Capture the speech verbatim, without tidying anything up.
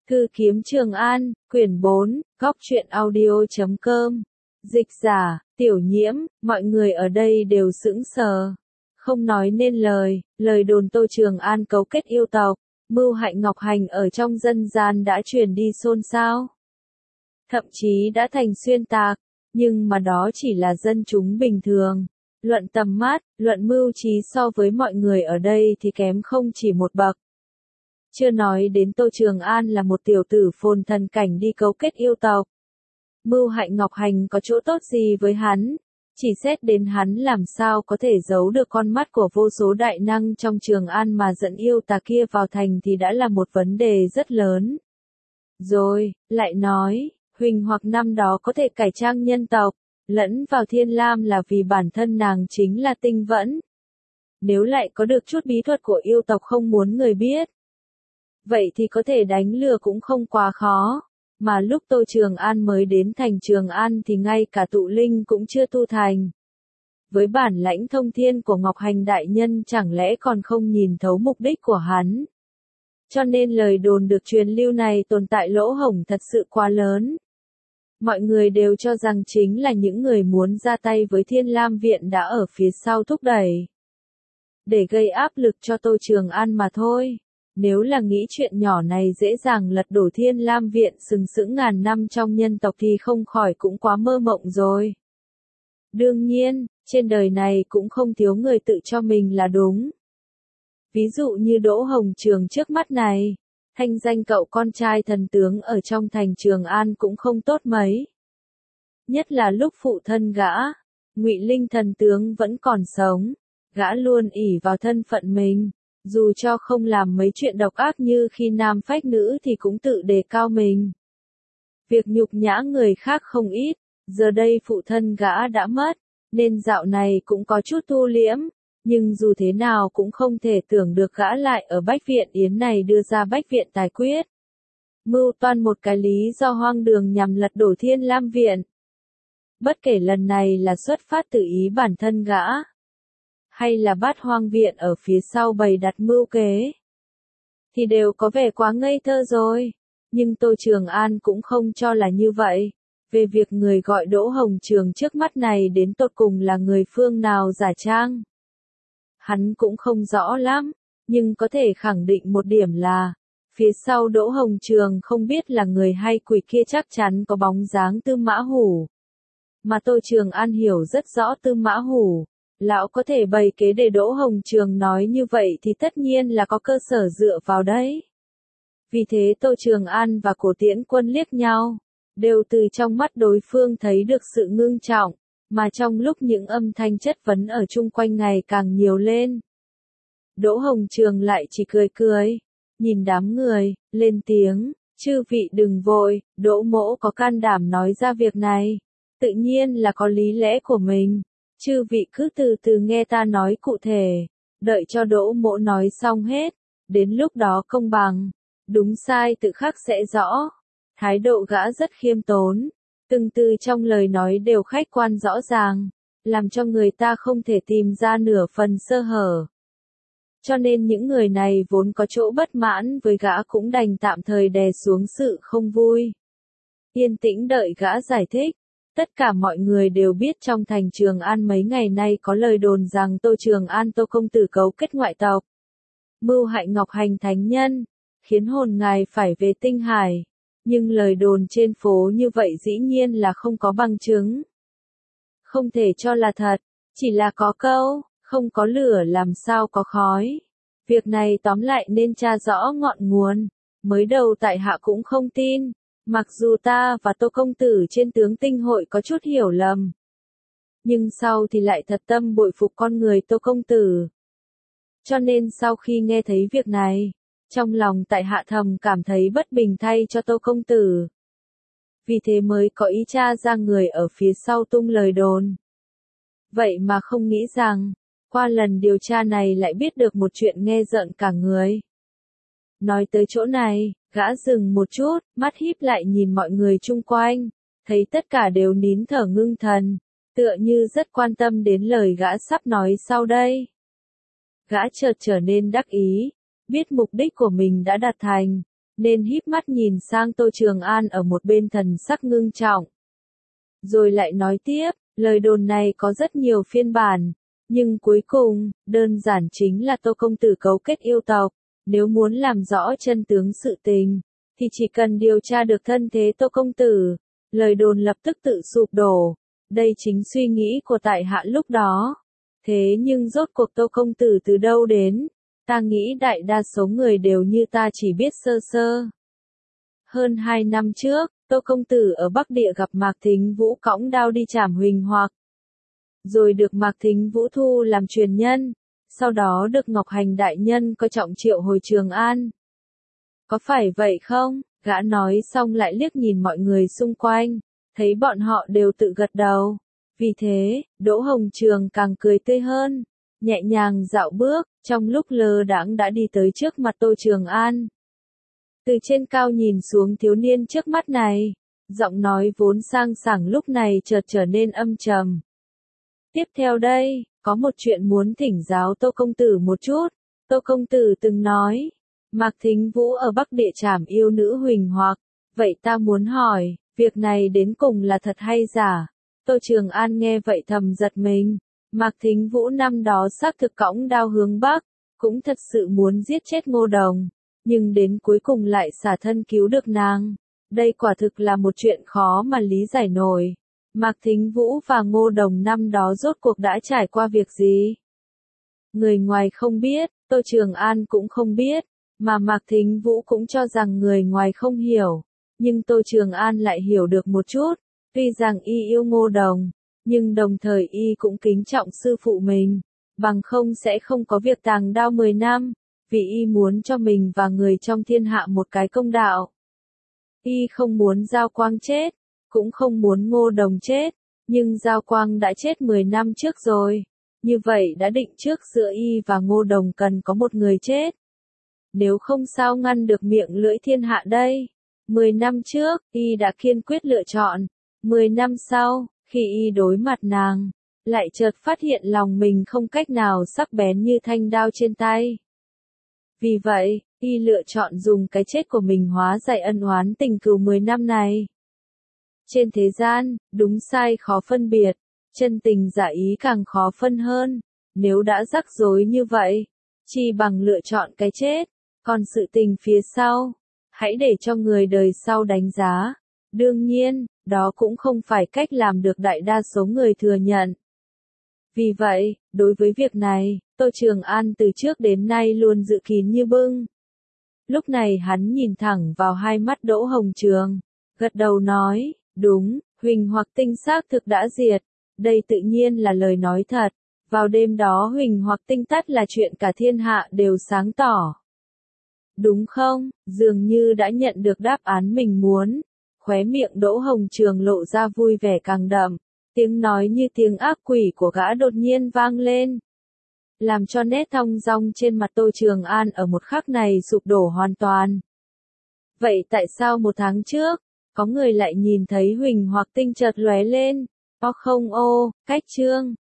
Thư kiếm Trường An, quyển bốn, góc truyện audio.com. Dịch giả, Tiểu Nhiễm, mọi người ở đây đều sững sờ. Không nói nên lời, lời đồn Tô Trường An cấu kết yêu tộc, mưu hại Ngọc Hành ở trong dân gian đã truyền đi xôn xao. Thậm chí đã thành xuyên tạc, nhưng mà đó chỉ là dân chúng bình thường. Luận tầm mắt, luận mưu trí so với mọi người ở đây thì kém không chỉ một bậc. Chưa nói đến Tô Trường An là một tiểu tử phồn thần cảnh đi cấu kết yêu tộc. Mưu hại Ngọc Hành có chỗ tốt gì với hắn? Chỉ xét đến hắn làm sao có thể giấu được con mắt của vô số đại năng trong Trường An mà dẫn yêu tà kia vào thành thì đã là một vấn đề rất lớn. Rồi, lại nói, Huỳnh hoặc năm đó có thể cải trang nhân tộc, lẫn vào Thiên Lam là vì bản thân nàng chính là tinh vẫn. Nếu lại có được chút bí thuật của yêu tộc không muốn người biết, vậy thì có thể đánh lừa cũng không quá khó. Mà lúc Tô Trường An mới đến thành Trường An thì ngay cả tụ linh cũng chưa tu thành. Với bản lãnh thông thiên của Ngọc Hành đại nhân chẳng lẽ còn không nhìn thấu mục đích của hắn. Cho nên lời đồn được truyền lưu này tồn tại lỗ hổng thật sự quá lớn. Mọi người đều cho rằng chính là những người muốn ra tay với Thiên Lam Viện đã ở phía sau thúc đẩy. Để gây áp lực cho Tô Trường An mà thôi. Nếu là nghĩ chuyện nhỏ này dễ dàng lật đổ Thiên Lam Viện sừng sững ngàn năm trong nhân tộc thì không khỏi cũng quá mơ mộng rồi. Đương nhiên, trên đời này cũng không thiếu người tự cho mình là đúng. Ví dụ như Đỗ Hồng Trường trước mắt này, thanh danh cậu con trai thần tướng ở trong thành Trường An cũng không tốt mấy. Nhất là lúc phụ thân gã, Ngụy Linh thần tướng vẫn còn sống, gã luôn ỷ vào thân phận mình. Dù cho không làm mấy chuyện độc ác như khi nam phách nữ thì cũng tự đề cao mình. Việc nhục nhã người khác không ít, giờ đây phụ thân gã đã mất, nên dạo này cũng có chút thu liễm, nhưng dù thế nào cũng không thể tưởng được gã lại ở Bách Viện Yến này đưa ra Bách Viện tài quyết. Mưu toan một cái lý do hoang đường nhằm lật đổ Thiên Lam Viện. Bất kể lần này là xuất phát từ ý bản thân gã, hay là Bát Hoang Viện ở phía sau bày đặt mưu kế, thì đều có vẻ quá ngây thơ rồi. Nhưng Tô Trường An cũng không cho là như vậy. Về việc người gọi Đỗ Hồng Trường trước mắt này đến tột cùng là người phương nào giả trang, hắn cũng không rõ lắm, nhưng có thể khẳng định một điểm là, phía sau Đỗ Hồng Trường không biết là người hay quỷ kia chắc chắn có bóng dáng Tư Mã Hủ. Mà Tô Trường An hiểu rất rõ Tư Mã Hủ. Lão có thể bày kế để Đỗ Hồng Trường nói như vậy thì tất nhiên là có cơ sở dựa vào đấy. Vì thế Tô Trường An và Cổ Tiễn Quân liếc nhau, đều từ trong mắt đối phương thấy được sự ngưng trọng, mà trong lúc những âm thanh chất vấn ở chung quanh ngày càng nhiều lên. Đỗ Hồng Trường lại chỉ cười cười, nhìn đám người, lên tiếng, chư vị đừng vội, Đỗ mỗ có can đảm nói ra việc này, tự nhiên là có lý lẽ của mình. Chư vị cứ từ từ nghe ta nói cụ thể, đợi cho Đỗ mỗ nói xong hết, đến lúc đó công bằng, đúng sai tự khắc sẽ rõ. Thái độ gã rất khiêm tốn, từng từ trong lời nói đều khách quan rõ ràng, làm cho người ta không thể tìm ra nửa phần sơ hở. Cho nên những người này vốn có chỗ bất mãn với gã cũng đành tạm thời đè xuống sự không vui. Yên tĩnh đợi gã giải thích. Tất cả mọi người đều biết trong thành Trường An mấy ngày nay có lời đồn rằng Tô Trường An Tô công tử cấu kết ngoại tộc, mưu hại Ngọc Hành thánh nhân, khiến hồn ngài phải về Tinh Hải. Nhưng lời đồn trên phố như vậy dĩ nhiên là không có bằng chứng. Không thể cho là thật, chỉ là có câu, không có lửa làm sao có khói. Việc này tóm lại nên tra rõ ngọn nguồn, mới đầu tại hạ cũng không tin. Mặc dù ta và Tô công tử trên tướng tinh hội có chút hiểu lầm, nhưng sau thì lại thật tâm bội phục con người Tô công tử. Cho nên sau khi nghe thấy việc này, trong lòng tại hạ thầm cảm thấy bất bình thay cho Tô công tử. Vì thế mới có ý tra ra người ở phía sau tung lời đồn. Vậy mà không nghĩ rằng, qua lần điều tra này lại biết được một chuyện nghe rợn cả người. Nói tới chỗ này, gã dừng một chút, mắt híp lại nhìn mọi người chung quanh, thấy tất cả đều nín thở ngưng thần, tựa như rất quan tâm đến lời gã sắp nói sau đây. Gã chợt trở nên đắc ý, biết mục đích của mình đã đạt thành, nên híp mắt nhìn sang Tô Trường An ở một bên thần sắc ngưng trọng. Rồi lại nói tiếp, lời đồn này có rất nhiều phiên bản, nhưng cuối cùng, đơn giản chính là Tô Công Tử cấu kết yêu tộc. Nếu muốn làm rõ chân tướng sự tình, thì chỉ cần điều tra được thân thế Tô Công Tử, lời đồn lập tức tự sụp đổ. Đây chính suy nghĩ của tại hạ lúc đó. Thế nhưng rốt cuộc Tô Công Tử từ đâu đến? Ta nghĩ đại đa số người đều như ta chỉ biết sơ sơ. Hơn hai năm trước, Tô Công Tử ở Bắc Địa gặp Mạc Thính Vũ cõng đao đi trảm Huỳnh Hoặc. Rồi được Mạc Thính Vũ thu làm truyền nhân. Sau đó được Ngọc Hành đại nhân coi trọng triệu hồi Trường An. Có phải vậy không? Gã nói xong lại liếc nhìn mọi người xung quanh, thấy bọn họ đều tự gật đầu. Vì thế, Đỗ Hồng Trường càng cười tươi hơn, nhẹ nhàng dạo bước, trong lúc lơ đãng đã đi tới trước mặt Tô Trường An. Từ trên cao nhìn xuống thiếu niên trước mắt này, giọng nói vốn sang sảng lúc này chợt trở nên âm trầm. Tiếp theo đây, có một chuyện muốn thỉnh giáo Tô Công Tử một chút. Tô Công Tử từng nói, Mạc Thính Vũ ở Bắc Địa trảm yêu nữ Huỳnh Hoặc. Vậy ta muốn hỏi, việc này đến cùng là thật hay giả? Tô Trường An nghe vậy thầm giật mình. Mạc Thính Vũ năm đó xác thực cõng đao hướng Bắc, cũng thật sự muốn giết chết Ngô Đồng, nhưng đến cuối cùng lại xả thân cứu được nàng. Đây quả thực là một chuyện khó mà lý giải nổi. Mạc Thính Vũ và Ngô Đồng năm đó rốt cuộc đã trải qua việc gì? Người ngoài không biết, Tô Trường An cũng không biết, mà Mạc Thính Vũ cũng cho rằng người ngoài không hiểu. Nhưng Tô Trường An lại hiểu được một chút, tuy rằng y yêu Ngô Đồng, nhưng đồng thời y cũng kính trọng sư phụ mình, bằng không sẽ không có việc tàng đao mười năm, vì y muốn cho mình và người trong thiên hạ một cái công đạo. Y không muốn Giao Quang chết, cũng không muốn Ngô Đồng chết, nhưng Giao Quang đã chết mười năm trước rồi, như vậy đã định trước giữa y và Ngô Đồng cần có một người chết. Nếu không sao ngăn được miệng lưỡi thiên hạ đây. Mười năm trước, y đã kiên quyết lựa chọn. Mười năm sau, khi y đối mặt nàng, lại chợt phát hiện lòng mình không cách nào sắc bén như thanh đao trên tay. Vì vậy, y lựa chọn dùng cái chết của mình hóa giải ân oán tình cừu mười năm này. Trên thế gian, đúng sai khó phân biệt, chân tình giả ý càng khó phân hơn. Nếu đã rắc rối như vậy, chi bằng lựa chọn cái chết. Còn sự tình phía sau, hãy để cho người đời sau đánh giá. Đương nhiên, đó cũng không phải cách làm được đại đa số người thừa nhận. Vì vậy, đối với việc này, Tô Trường An từ trước đến nay luôn giữ kín như bưng. Lúc này hắn nhìn thẳng vào hai mắt Đỗ Hồng Trường, gật đầu nói, đúng, Huỳnh Hoặc tinh xác thực đã diệt. Đây tự nhiên là lời nói thật. Vào đêm đó Huỳnh Hoặc tinh tắt là chuyện cả thiên hạ đều sáng tỏ. Đúng không? Dường như đã nhận được đáp án mình muốn. Khóe miệng Đỗ Hồng Trường lộ ra vui vẻ càng đậm. Tiếng nói như tiếng ác quỷ của gã đột nhiên vang lên, làm cho nét thong dong trên mặt Tô Trường An ở một khắc này sụp đổ hoàn toàn. Vậy tại sao một tháng trước, có người lại nhìn thấy Huỳnh Hoặc tinh chợt lóe lên? O không ô, cách chương.